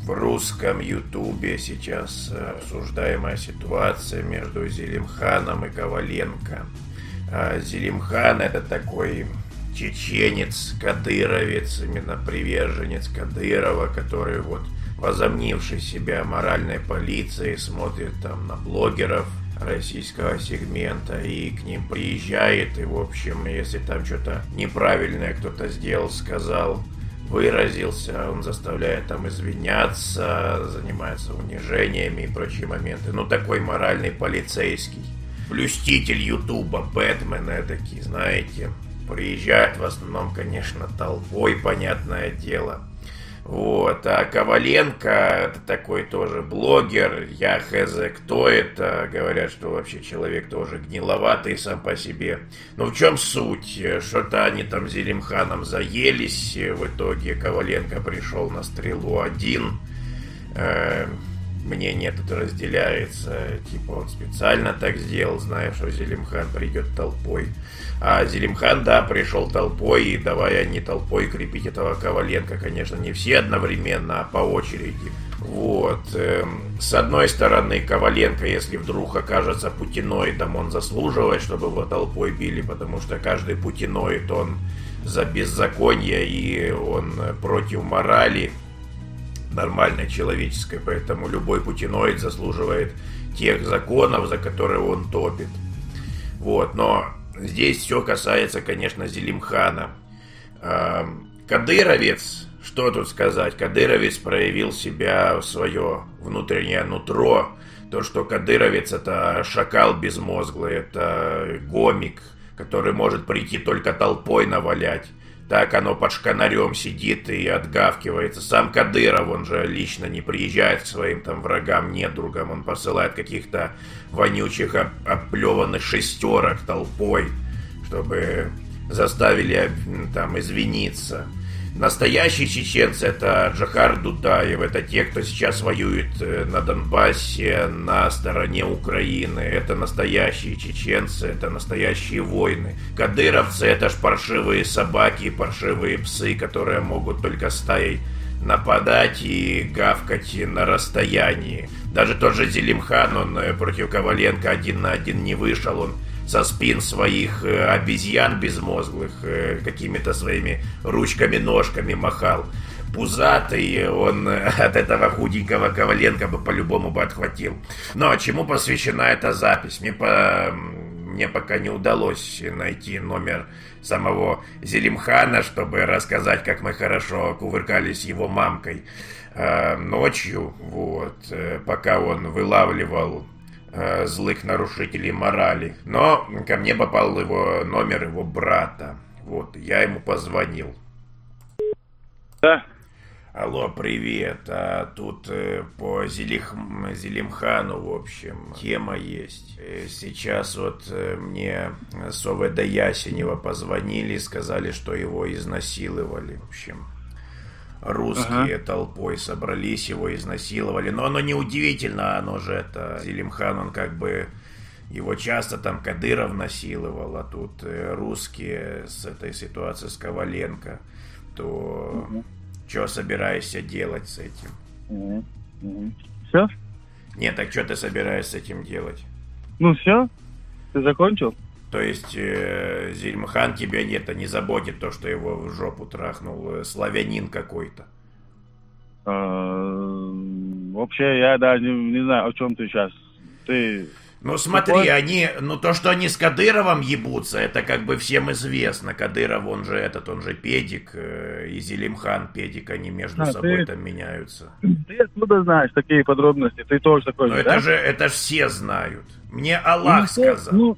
В русском Ютубе сейчас обсуждаемая ситуация между Зелимханом и Коваленко. Зелимхан — это такой чеченец, кадыровец, именно приверженец Кадырова, который вот, возомнивший себя моральной полицией, смотрит там на блогеров российского сегмента и к ним приезжает, и в общем, если там что-то неправильное кто-то сделал, сказал, выразился, он заставляет там извиняться, занимается унижениями и прочие моменты. Ну, такой моральный полицейский. Блюститель Ютуба, Бэтмен эдакий, знаете. Приезжает в основном, конечно, толпой, понятное дело. Вот, а Коваленко — это такой тоже блогер, я хз, кто это, говорят, что вообще человек тоже гниловатый сам по себе. Но в чем суть? Что-то они там с Зелимханом заелись, в итоге Коваленко пришел на стрелу один. Мнение это разделяется, типа он специально так сделал, зная, что Зелимхан придет толпой. А Зелимхан, да, пришел толпой, и давай они толпой крепить этого Коваленко, конечно, не все одновременно, а по очереди. Вот. С одной стороны, Коваленко, если вдруг окажется путиноидом, он заслуживает, чтобы его толпой били, потому что каждый путиноид, он за беззаконие, и он против морали нормальной человеческой, поэтому любой путиноид заслуживает тех законов, за которые он топит. Вот, но здесь все касается, конечно, Зелимхана. Кадыровец, что тут сказать, Кадыровец проявил себя в свое внутреннее нутро. То, что Кадыровец — это шакал безмозглый, это гомик, который может прийти только толпой навалять. Так оно под шканарем сидит и отгавкивается. Сам Кадыров, он же лично не приезжает к своим там врагам, недругам. Он посылает каких-то вонючих, оплеванных шестерок толпой, чтобы заставили там извиниться. Настоящие чеченцы — это Джохар Дудаев, это те, кто сейчас воюет на Донбассе на стороне Украины. Это настоящие чеченцы, это настоящие воины. Кадыровцы — это ж паршивые собаки, паршивые псы, которые могут только стаей нападать и гавкать на расстоянии. Даже тот же Зелимхан, он против Коваленко 1 на 1 не вышел, он со спин своих обезьян безмозглых какими-то своими ручками-ножками махал. Пузатый, он от этого худенького Коваленко бы по-любому бы отхватил. Но чему посвящена эта запись? Мне пока не удалось найти номер самого Зелимхана, чтобы рассказать, как мы хорошо кувыркались его мамкой ночью, вот, пока он вылавливал злых нарушителей морали. Но ко мне попал его номер его брата. Вот, я ему позвонил. Да. Алло, привет. А тут по Зелимхану, в общем, тема есть. Сейчас вот мне с ОВД Ясенева позвонили, сказали, что его изнасиловали. В общем, русские толпой собрались, его изнасиловали. Но оно неудивительно, оно же это... Зелимхан, он как бы... Его часто там Кадыров насиловал, а тут русские с этой ситуацией с Коваленко. То что собираешься делать с этим? Все? Нет, так что ты собираешься с этим делать? Ну все? Ты закончил? То есть Зелимхан тебя не заботит то, что его в жопу трахнул славянин какой-то? Вообще, я даже не знаю, о чем ты сейчас. Ты... Ну смотри, то, что они с Кадыровым ебутся, это как бы всем известно. Кадыров, он же педик, и Зелимхан педик, они между собой там меняются. Ты откуда знаешь такие подробности? Ты тоже такой же, да? Это же все знают. Мне Аллах сказал.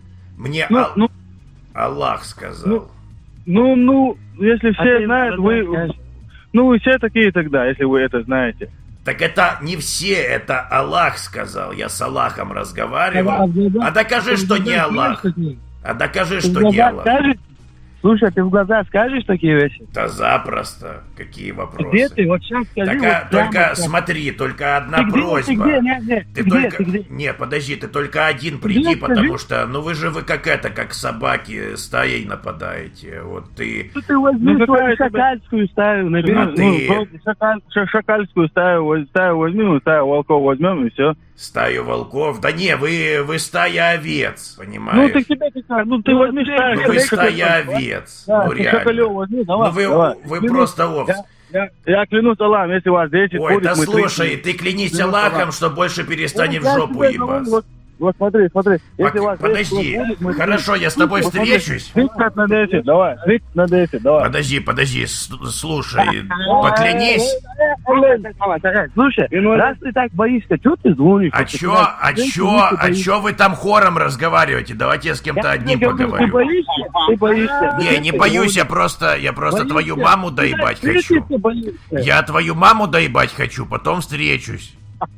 Аллах сказал. Если все знают, вы все такие тогда, если вы это знаете. Так это не все, это Аллах сказал. Я с Аллахом разговаривал. А докажи, что не Аллах. А докажи, что не Аллах. Слушай, ты в глаза скажешь такие вещи? Да запросто. Какие вопросы? Где ты? Вот сейчас скажи. Только смотри, только одна просьба. Ты где? Не, подожди, ты только один приди, потому что, вы как собаки стаей нападаете. Вот ты... Ты возьми свою шакальскую стаю, набери. Шакальскую стаю возьми, стаю волков возьмем и все. Стаю волков? Да не, вы стая овец, понимаешь? Ну, ты тебе ты возьми стаю. Вы стая овец. Да, реально. Возьми, давай. Вы просто овцы. Я клянусь Аллахом, если у вас 10 Ой, будет, да мы слушай, ты клянись Аллахом, что больше перестанет в жопу ебаться. Вот смотри. Если у вас Подожди, хорошо, я с тобой встречусь. 30 на 10, давай. 30 на 10, давай. Подожди, слушай, поклянись. Слушай, раз ты так боишься, что ты звонишь? А чё вы там хором разговариваете? Давайте я с кем-то одним поговорю. Ты боишься? Не боюсь, я просто твою маму доебать хочу. Я твою маму доебать хочу, потом встречусь.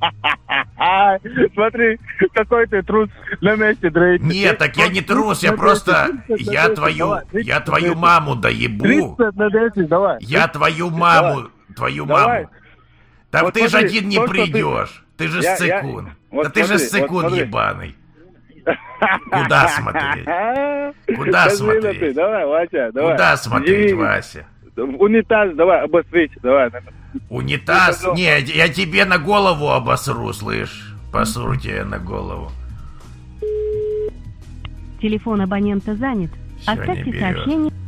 Смотри, какой ты трус на месте дрейт. Нет, так я не трус, я твою маму доебу. 30 на 10, давай. Я твою маму. Да Вот ты же смотри, один не придешь. Ты же ссыкун. Да ты же ссыкун ебаный. Куда смотреть? Куда смотреть? Давай, Вася, давай. Куда смотреть, Вася? Унитаз, давай, обосрись, давай. Унитаз? Не, я тебе на голову обосру, слышь? Посру тебе на голову. Телефон абонента занят. Всё, Оставьте не берёт. сообщение.